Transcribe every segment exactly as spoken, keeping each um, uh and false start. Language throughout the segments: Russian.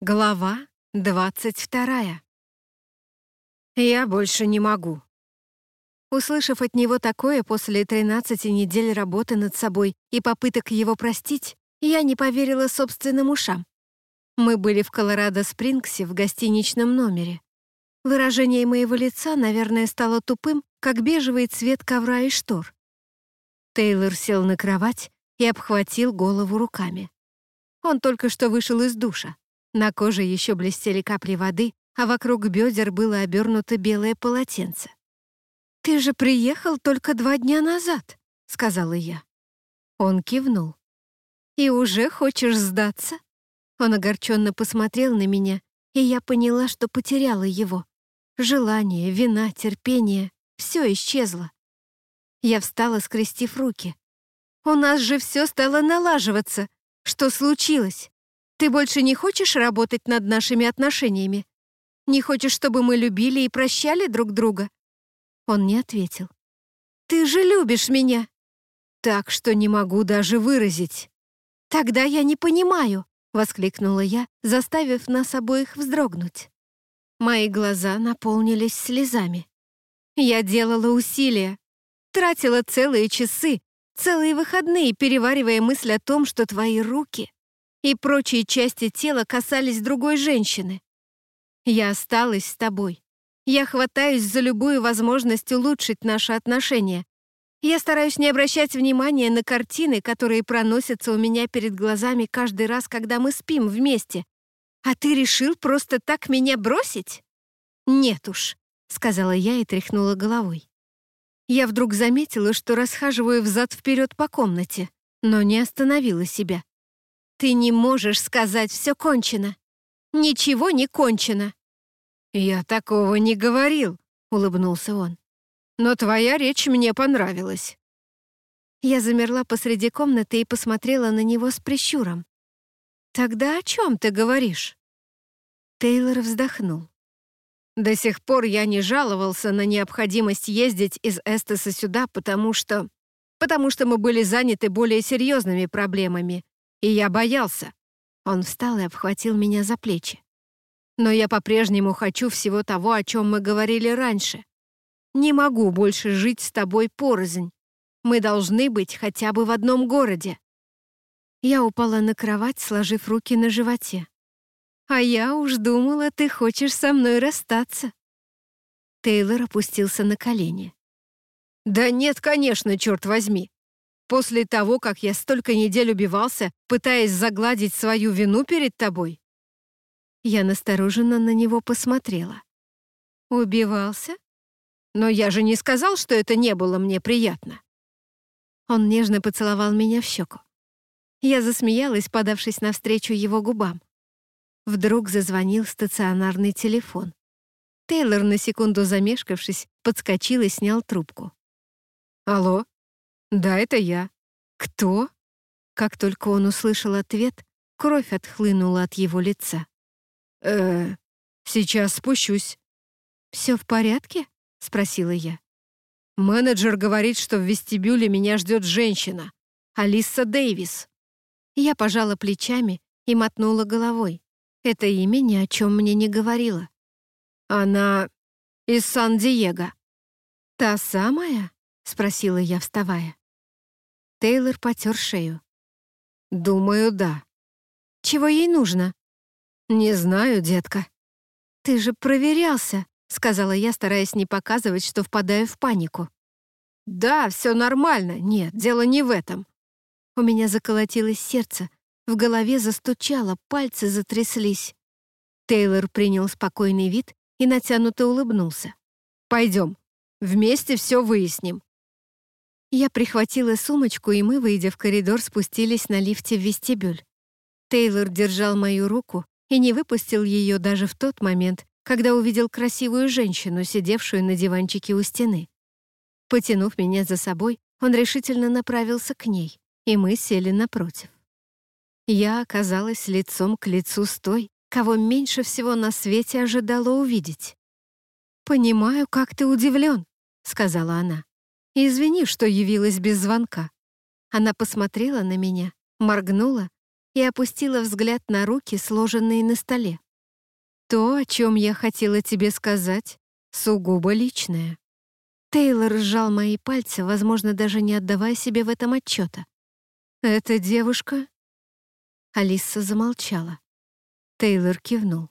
Глава двадцать вторая. «Я больше не могу». Услышав от него такое после тринадцати недель работы над собой и попыток его простить, я не поверила собственным ушам. Мы были в Колорадо-Спрингсе в гостиничном номере. Выражение моего лица, наверное, стало тупым, как бежевый цвет ковра и штор. Тейлор сел на кровать и обхватил голову руками. Он только что вышел из душа. На коже еще блестели капли воды, а вокруг бедер было обернуто белое полотенце. «Ты же приехал только два дня назад», — сказала я. Он кивнул. «И уже хочешь сдаться?» Он огорченно посмотрел на меня, и я поняла, что потеряла его. Желание, вина, терпение — все исчезло. Я встала, скрестив руки. «У нас же все стало налаживаться. Что случилось? Ты больше не хочешь работать над нашими отношениями? Не хочешь, чтобы мы любили и прощали друг друга?» Он не ответил. «Ты же любишь меня!» «Так, что не могу даже выразить». «Тогда я не понимаю», — воскликнула я, заставив нас обоих вздрогнуть. Мои глаза наполнились слезами. Я делала усилия, тратила целые часы, целые выходные, переваривая мысль о том, что твои руки и прочие части тела касались другой женщины. Я осталась с тобой. Я хватаюсь за любую возможность улучшить наши отношения. Я стараюсь не обращать внимания на картины, которые проносятся у меня перед глазами каждый раз, когда мы спим вместе. А ты решил просто так меня бросить? Нет уж, сказала я и тряхнула головой. Я вдруг заметила, что расхаживаю взад-вперед по комнате, но не остановила себя. «Ты не можешь сказать, все кончено. Ничего не кончено». «Я такого не говорил», — улыбнулся он. «Но твоя речь мне понравилась». Я замерла посреди комнаты и посмотрела на него с прищуром. «Тогда о чем ты говоришь?» Тейлор вздохнул. «До сих пор я не жаловался на необходимость ездить из Эстеса сюда, потому что... потому что мы были заняты более серьезными проблемами. И я боялся». Он встал и обхватил меня за плечи. «Но я по-прежнему хочу всего того, о чем мы говорили раньше. Не могу больше жить с тобой порознь. Мы должны быть хотя бы в одном городе». Я упала на кровать, сложив руки на животе. «А я уж думала, ты хочешь со мной расстаться». Тейлор опустился на колени. «Да нет, конечно, черт возьми. После того, как я столько недель убивался, пытаясь загладить свою вину перед тобой». Я настороженно на него посмотрела. «Убивался? Но я же не сказал, что это не было мне приятно». Он нежно поцеловал меня в щеку. Я засмеялась, подавшись навстречу его губам. Вдруг зазвонил стационарный телефон. Тейлор, на секунду замешкавшись, подскочил и снял трубку. «Алло? Да, это я. Кто?» Как только он услышал ответ, кровь отхлынула от его лица. «Э, сейчас спущусь». «Все в порядке?» — спросила я. «Менеджер говорит, что в вестибюле меня ждет женщина, Алиса Дэвис». Я пожала плечами и мотнула головой. Это имя ни о чем мне не говорило. «Она из Сан-Диего». «Та самая?» — спросила я, вставая. Тейлор потер шею. «Думаю, да». «Чего ей нужно?» «Не знаю, детка». «Ты же проверялся», — сказала я, стараясь не показывать, что впадаю в панику. «Да, все нормально. Нет, дело не в этом». У меня заколотилось сердце, в голове застучало, пальцы затряслись. Тейлор принял спокойный вид и натянуто улыбнулся. «Пойдем, вместе все выясним». Я прихватила сумочку, и мы, выйдя в коридор, спустились на лифте в вестибюль. Тейлор держал мою руку и не выпустил ее даже в тот момент, когда увидел красивую женщину, сидевшую на диванчике у стены. Потянув меня за собой, он решительно направился к ней, и мы сели напротив. Я оказалась лицом к лицу с той, кого меньше всего на свете ожидала увидеть. «Понимаю, как ты удивлен», — сказала она. «Извини, что явилась без звонка». Она посмотрела на меня, моргнула, и опустила взгляд на руки, сложенные на столе. «То, о чем я хотела тебе сказать, сугубо личное». Тейлор сжал мои пальцы, возможно, даже не отдавая себе в этом отчета. «Эта девушка?» Алиса замолчала. Тейлор кивнул.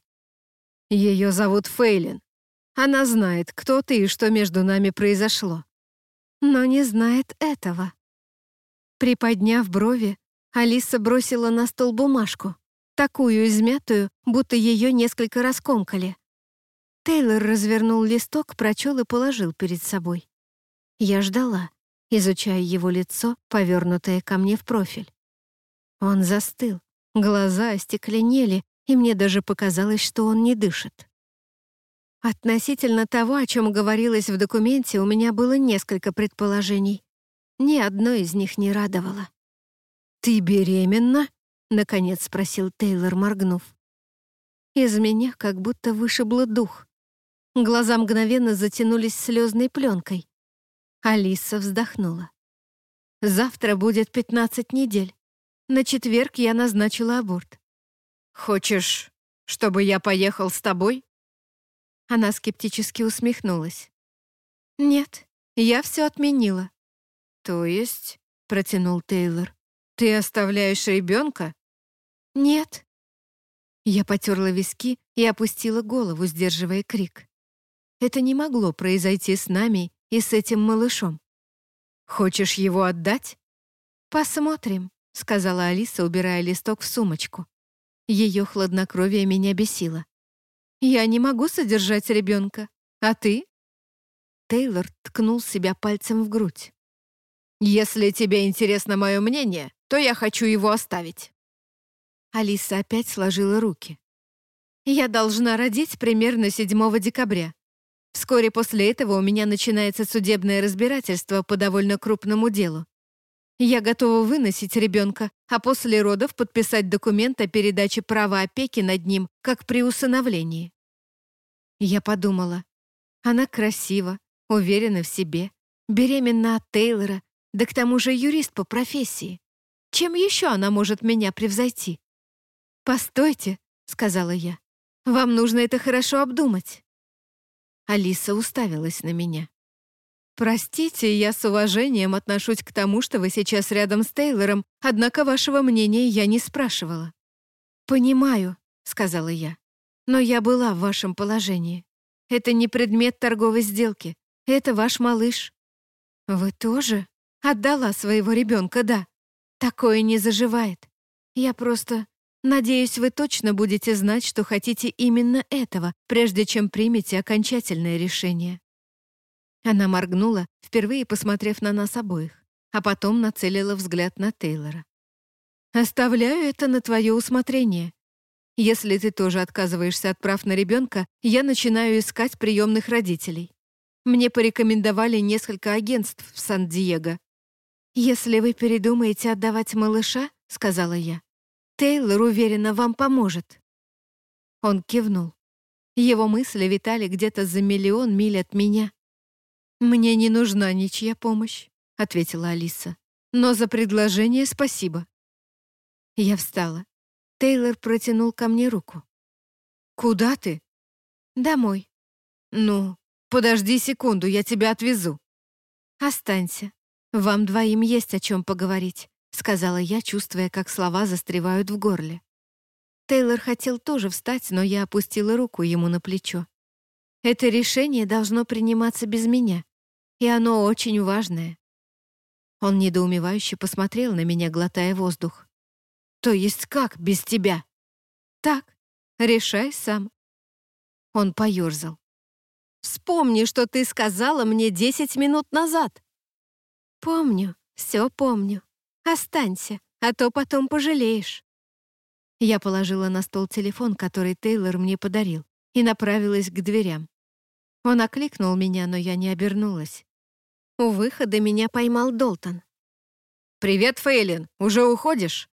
«Ее зовут Фейлин. Она знает, кто ты и что между нами произошло. Но не знает этого». Приподняв брови, Алиса бросила на стол бумажку, такую измятую, будто ее несколько раз комкали. Тейлор развернул листок, прочел и положил перед собой. Я ждала, изучая его лицо, повернутое ко мне в профиль. Он застыл, глаза остекленели, и мне даже показалось, что он не дышит. Относительно того, о чем говорилось в документе, у меня было несколько предположений. Ни одно из них не радовало. «Ты беременна?» — наконец спросил Тейлор, моргнув. Из меня как будто вышибло дух. Глаза мгновенно затянулись слезной пленкой. Алиса вздохнула. «Завтра будет пятнадцать недель. На четверг я назначила аборт». «Хочешь, чтобы я поехал с тобой?» Она скептически усмехнулась. «Нет, я все отменила». «То есть?» — протянул Тейлор. «Ты оставляешь ребенка?» «Нет». Я потерла виски и опустила голову, сдерживая крик. Это не могло произойти с нами и с этим малышом. «Хочешь его отдать?» «Посмотрим», — сказала Алиса, убирая листок в сумочку. Ее хладнокровие меня бесило. «Я не могу содержать ребенка. А ты?» Тейлор ткнул себя пальцем в грудь. «Если тебе интересно мое мнение, то я хочу его оставить». Алиса опять сложила руки. «Я должна родить примерно седьмого декабря. Вскоре после этого у меня начинается судебное разбирательство по довольно крупному делу. Я готова выносить ребенка, а после родов подписать документ о передаче права опеки над ним, как при усыновлении». Я подумала, она красива, уверена в себе, беременна от Тейлора, да к тому же юрист по профессии. Чем еще она может меня превзойти? «Постойте», — сказала я, — «вам нужно это хорошо обдумать». Алиса уставилась на меня. «Простите, я с уважением отношусь к тому, что вы сейчас рядом с Тейлором, однако вашего мнения я не спрашивала». «Понимаю», — сказала я, — «но я была в вашем положении. Это не предмет торговой сделки, это ваш малыш». «Вы тоже?» «Отдала своего ребенка, да. Такое не заживает. Я просто... Надеюсь, вы точно будете знать, что хотите именно этого, прежде чем примете окончательное решение». Она моргнула, впервые посмотрев на нас обоих, а потом нацелила взгляд на Тейлора. «Оставляю это на твое усмотрение. Если ты тоже отказываешься от прав на ребенка, я начинаю искать приемных родителей. Мне порекомендовали несколько агентств в Сан-Диего». «Если вы передумаете отдавать малыша, — сказала я, — Тейлор, уверенно, вам поможет». Он кивнул. Его мысли витали где-то за миллион миль от меня. «Мне не нужна ничья помощь», — ответила Алиса. «Но за предложение спасибо». Я встала. Тейлор протянул ко мне руку. «Куда ты?» «Домой». «Ну, подожди секунду, я тебя отвезу». «Останься. Вам двоим есть о чем поговорить», — сказала я, чувствуя, как слова застревают в горле. Тейлор хотел тоже встать, но я опустила руку ему на плечо. «Это решение должно приниматься без меня, и оно очень важное». Он недоумевающе посмотрел на меня, глотая воздух. «То есть как без тебя?» «Так, решай сам». Он поёрзал. «Вспомни, что ты сказала мне десять минут назад». «Помню, все помню. Останься, а то потом пожалеешь». Я положила на стол телефон, который Тейлор мне подарил, и направилась к дверям. Он окликнул меня, но я не обернулась. У выхода меня поймал Долтон. «Привет, Фейлин, уже уходишь?»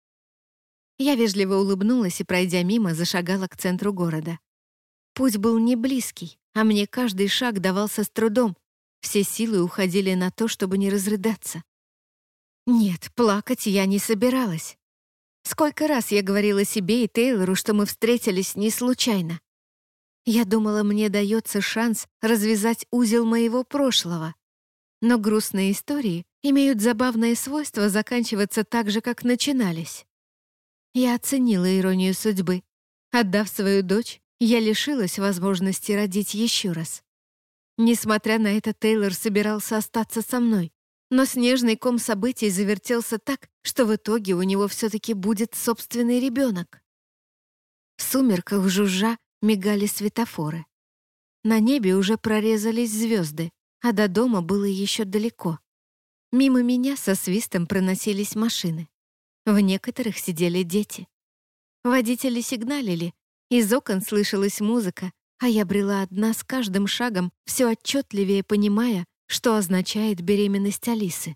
Я вежливо улыбнулась и, пройдя мимо, зашагала к центру города. Путь был не близкий, а мне каждый шаг давался с трудом. Все силы уходили на то, чтобы не разрыдаться. Нет, плакать я не собиралась. Сколько раз я говорила себе и Тейлору, что мы встретились не случайно. Я думала, мне дается шанс развязать узел моего прошлого. Но грустные истории имеют забавное свойство заканчиваться так же, как начинались. Я оценила иронию судьбы. Отдав свою дочь, я лишилась возможности родить еще раз. Несмотря на это, Тейлор собирался остаться со мной, но снежный ком событий завертелся так, что в итоге у него все-таки будет собственный ребенок. В сумерках жужжа мигали светофоры. На небе уже прорезались звезды, а до дома было еще далеко. Мимо меня со свистом проносились машины. В некоторых сидели дети. Водители сигналили, из окон слышалась музыка, а я брела одна с каждым шагом, все отчетливее понимая, что означает беременность Алисы.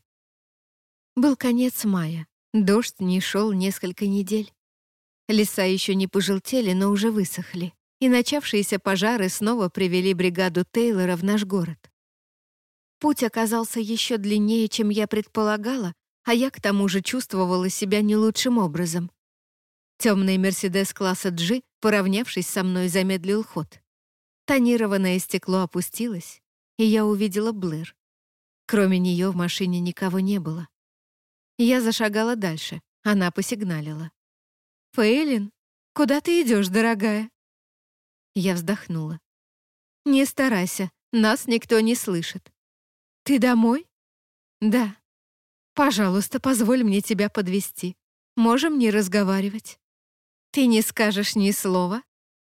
Был конец мая, дождь не шел несколько недель. Леса еще не пожелтели, но уже высохли, и начавшиеся пожары снова привели бригаду Тейлора в наш город. Путь оказался еще длиннее, чем я предполагала, а я к тому же чувствовала себя не лучшим образом. Темный «Мерседес» класса G, поравнявшись со мной, замедлил ход. Тонированное стекло опустилось, и я увидела Блэр. Кроме нее в машине никого не было. Я зашагала дальше, она посигналила. «Фейлин, куда ты идешь, дорогая?» Я вздохнула. «Не старайся, нас никто не слышит». «Ты домой?» «Да». «Пожалуйста, позволь мне тебя подвезти. Можем не разговаривать». «Ты не скажешь ни слова?»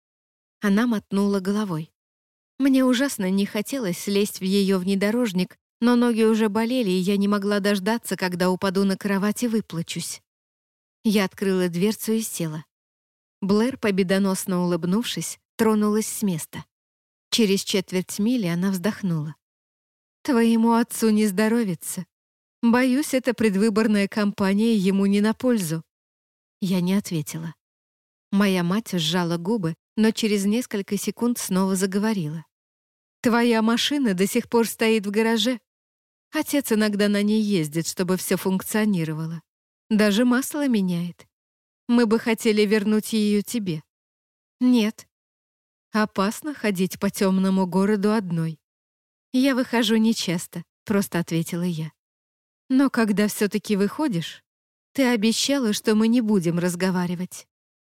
Она мотнула головой. Мне ужасно не хотелось лезть в ее внедорожник, но ноги уже болели, и я не могла дождаться, когда упаду на кровать и выплачусь. Я открыла дверцу и села. Блэр, победоносно улыбнувшись, тронулась с места. Через четверть мили она вздохнула. «Твоему отцу не здоровится. Боюсь, эта предвыборная кампания ему не на пользу». Я не ответила. Моя мать сжала губы, но через несколько секунд снова заговорила. «Твоя машина до сих пор стоит в гараже. Отец иногда на ней ездит, чтобы все функционировало. Даже масло меняет. Мы бы хотели вернуть ее тебе». «Нет. Опасно ходить по темному городу одной». «Я выхожу нечасто», — просто ответила я. «Но когда все-таки выходишь, ты обещала, что мы не будем разговаривать».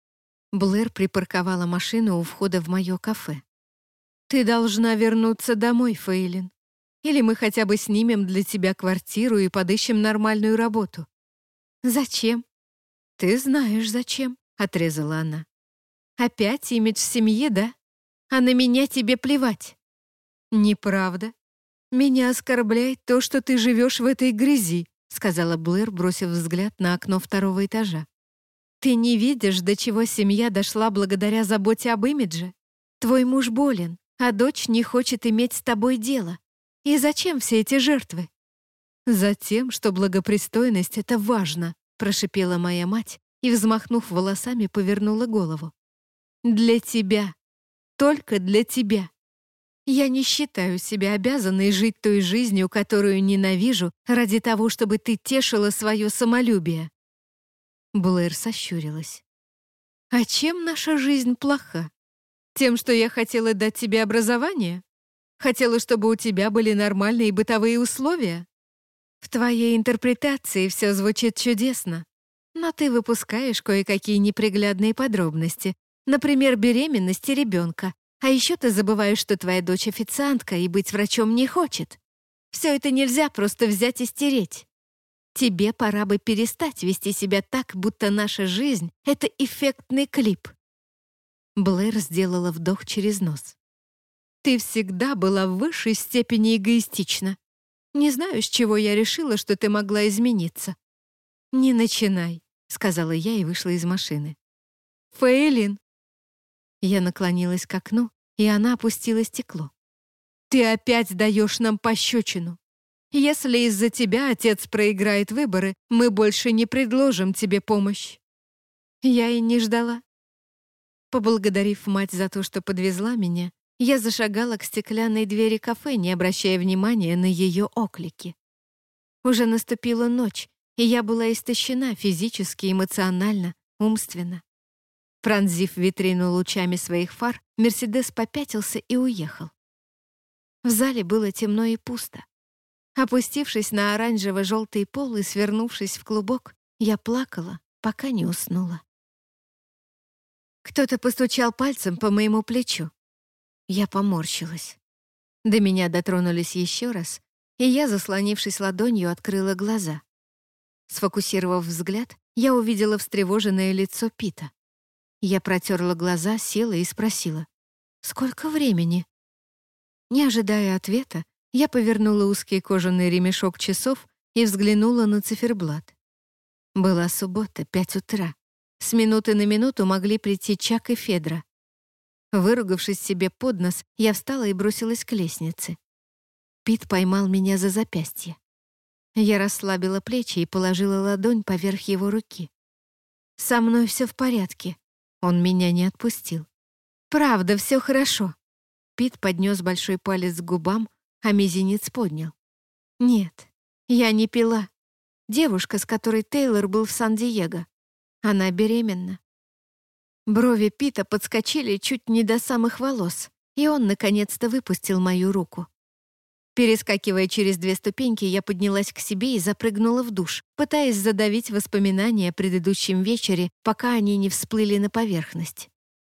Блэр припарковала машину у входа в мое кафе. «Ты должна вернуться домой, Фейлин. Или мы хотя бы снимем для тебя квартиру и подыщем нормальную работу». «Зачем?» «Ты знаешь, зачем», — отрезала она. «Опять имидж в семье, да? А на меня тебе плевать». «Неправда. Меня оскорбляет то, что ты живешь в этой грязи», — сказала Блэр, бросив взгляд на окно второго этажа. «Ты не видишь, до чего семья дошла благодаря заботе об имидже? Твой муж болен, а дочь не хочет иметь с тобой дело. И зачем все эти жертвы?» «Затем, что благопристойность — это важно», — прошипела моя мать и, взмахнув волосами, повернула голову. «Для тебя. Только для тебя. Я не считаю себя обязанной жить той жизнью, которую ненавижу, ради того, чтобы ты тешила свое самолюбие». Блэр сощурилась. «А чем наша жизнь плоха? Тем, что я хотела дать тебе образование? Хотела, чтобы у тебя были нормальные бытовые условия? В твоей интерпретации все звучит чудесно, но ты выпускаешь кое-какие неприглядные подробности, например, беременности ребенка, а еще ты забываешь, что твоя дочь официантка и быть врачом не хочет. Все это нельзя просто взять и стереть. Тебе пора бы перестать вести себя так, будто наша жизнь — это эффектный клип». Блэр сделала вдох через нос. «Ты всегда была в высшей степени эгоистична. Не знаю, с чего я решила, что ты могла измениться». «Не начинай», — сказала я и вышла из машины. «Фейлин». Я наклонилась к окну, и она опустила стекло. «Ты опять даешь нам пощечину. Если из-за тебя отец проиграет выборы, мы больше не предложим тебе помощь». Я и не ждала. Поблагодарив мать за то, что подвезла меня, я зашагала к стеклянной двери кафе, не обращая внимания на ее оклики. Уже наступила ночь, и я была истощена физически, эмоционально, умственно. Пронзив витрину лучами своих фар, Мерседес попятился и уехал. В зале было темно и пусто. Опустившись на оранжево-желтый пол и свернувшись в клубок, я плакала, пока не уснула. Кто-то постучал пальцем по моему плечу. Я поморщилась. До меня дотронулись еще раз, и я, заслонившись ладонью, открыла глаза. Сфокусировав взгляд, я увидела встревоженное лицо Пита. Я протерла глаза, села и спросила: «Сколько времени?» Не ожидая ответа, я повернула узкий кожаный ремешок часов и взглянула на циферблат. Была суббота, пять утра. С минуты на минуту могли прийти Чак и Федра. Выругавшись себе под нос, я встала и бросилась к лестнице. Пит поймал меня за запястье. Я расслабила плечи и положила ладонь поверх его руки. «Со мной все в порядке». Он меня не отпустил. «Правда, все хорошо». Пит поднес большой палец к губам, а мизинец поднял. «Нет, я не пила. Девушка, с которой Тейлор был в Сан-Диего. Она беременна». Брови Пита подскочили чуть не до самых волос, и он наконец-то выпустил мою руку. Перескакивая через две ступеньки, я поднялась к себе и запрыгнула в душ, пытаясь задавить воспоминания о предыдущем вечере, пока они не всплыли на поверхность.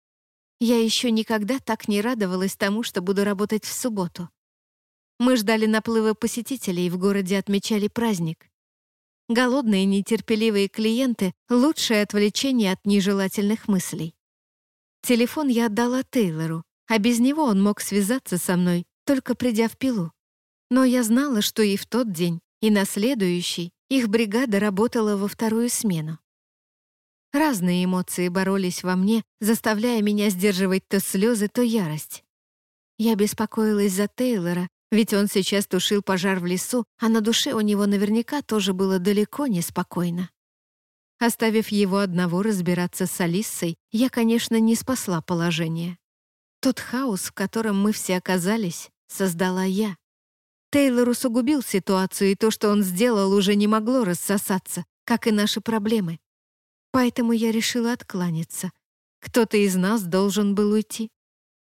Я еще никогда так не радовалась тому, что буду работать в субботу. Мы ждали наплыва посетителей и в городе отмечали праздник. Голодные, нетерпеливые клиенты — лучшее отвлечение от нежелательных мыслей. Телефон я отдала Тейлору, а без него он мог связаться со мной, только придя в пилу. Но я знала, что и в тот день, и на следующий их бригада работала во вторую смену. Разные эмоции боролись во мне, заставляя меня сдерживать то слезы, то ярость. Я беспокоилась за Тейлора, ведь он сейчас тушил пожар в лесу, а на душе у него наверняка тоже было далеко не спокойно. Оставив его одного разбираться с Алиссой, я, конечно, не спасла положение. Тот хаос, в котором мы все оказались, создала я. Тейлор усугубил ситуацию, и то, что он сделал, уже не могло рассосаться, как и наши проблемы. Поэтому я решила откланяться. Кто-то из нас должен был уйти.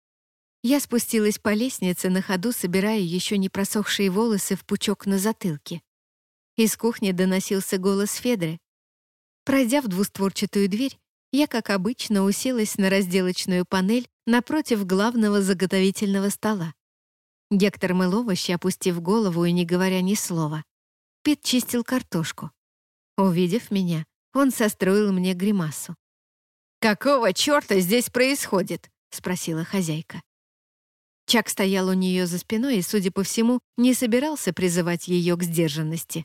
Я спустилась по лестнице, на ходу собирая еще не просохшие волосы в пучок на затылке. Из кухни доносился голос Федры. Пройдя в двустворчатую дверь, я, как обычно, уселась на разделочную панель напротив главного заготовительного стола. Гектор мыл овощи, опустив голову и не говоря ни слова. Пит чистил картошку. Увидев меня, он состроил мне гримасу. «Какого черта здесь происходит?» — спросила хозяйка. Чак стоял у нее за спиной и, судя по всему, не собирался призывать ее к сдержанности.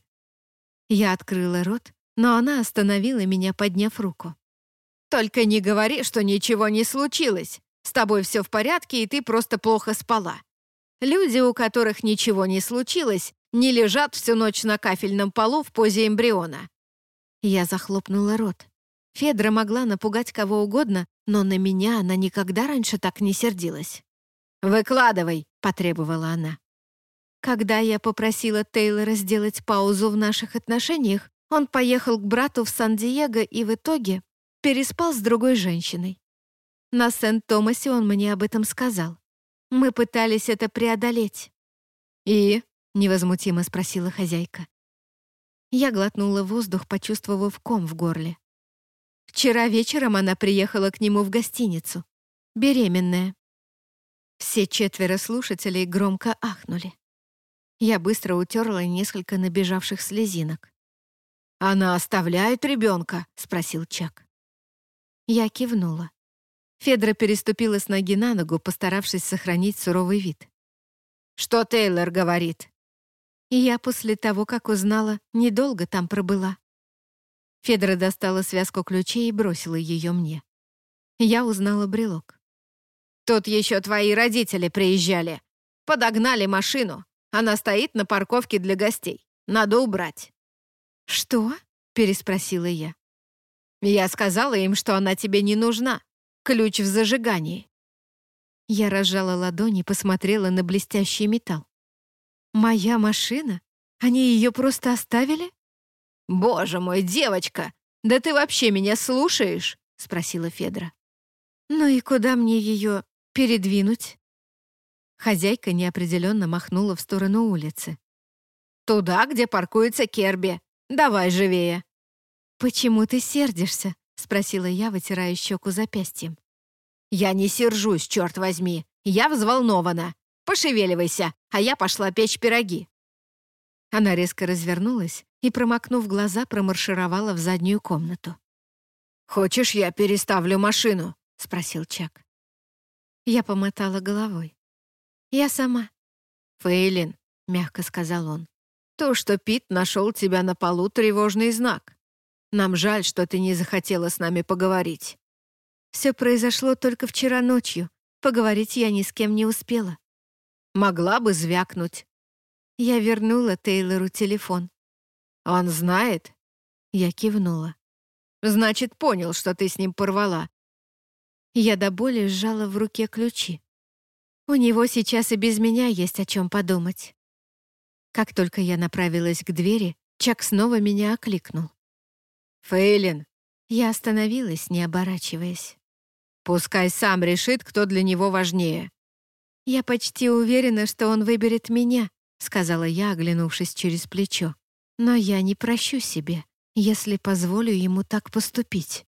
Я открыла рот, но она остановила меня, подняв руку. «Только не говори, что ничего не случилось. С тобой все в порядке, и ты просто плохо спала. Люди, у которых ничего не случилось, не лежат всю ночь на кафельном полу в позе эмбриона». Я захлопнула рот. Федра могла напугать кого угодно, но на меня она никогда раньше так не сердилась. «Выкладывай», — потребовала она. Когда я попросила Тейлора сделать паузу в наших отношениях, он поехал к брату в Сан-Диего и в итоге переспал с другой женщиной. На Сент-Томасе он мне об этом сказал. Мы пытались это преодолеть. «И?» — невозмутимо спросила хозяйка. Я глотнула воздух, почувствовав ком в горле. Вчера вечером она приехала к нему в гостиницу. Беременная. Все четверо слушателей громко ахнули. Я быстро утерла несколько набежавших слезинок. «Она оставляет ребенка?» — спросил Чак. Я кивнула. Федра переступила с ноги на ногу, постаравшись сохранить суровый вид. «Что Тейлор говорит?» И я после того, как узнала, недолго там пробыла. Федра достала связку ключей и бросила ее мне. Я узнала брелок. «Тут еще твои родители приезжали. Подогнали машину. Она стоит на парковке для гостей. Надо убрать». «Что?» — переспросила я. «Я сказала им, что она тебе не нужна. Ключ в зажигании». Я разжала ладони и посмотрела на блестящий металл. «Моя машина? Они ее просто оставили?» «Боже мой, девочка! «Да ты вообще меня слушаешь?» — спросила Федра. «Ну и куда мне ее передвинуть?» Хозяйка неопределенно махнула в сторону улицы. «Туда, где паркуется Керби. Давай живее!» «Почему ты сердишься?» — спросила я, вытирая щеку запястьем. «Я не сержусь, черт возьми. Я взволнована. Пошевеливайся, а я пошла печь пироги». Она резко развернулась и, промокнув глаза, промаршировала в заднюю комнату. «Хочешь, я переставлю машину?» — спросил Чак. Я помотала головой. «Я сама». «Фейлин», — мягко сказал он, — «то, что Пит нашел тебя на полу, тревожный знак. Нам жаль, что ты не захотела с нами поговорить». «Все произошло только вчера ночью. Поговорить я ни с кем не успела». «Могла бы звякнуть». Я вернула Тейлору телефон. «Он знает?» Я кивнула. «Значит, понял, что ты с ним порвала». Я до боли сжала в руке ключи. У него сейчас и без меня есть о чем подумать. Как только я направилась к двери, Чак снова меня окликнул. «Фейлин!» Я остановилась, не оборачиваясь. «Пускай сам решит, кто для него важнее». «Я почти уверена, что он выберет меня», — сказала я, оглянувшись через плечо. «Но я не прощу себе, если позволю ему так поступить».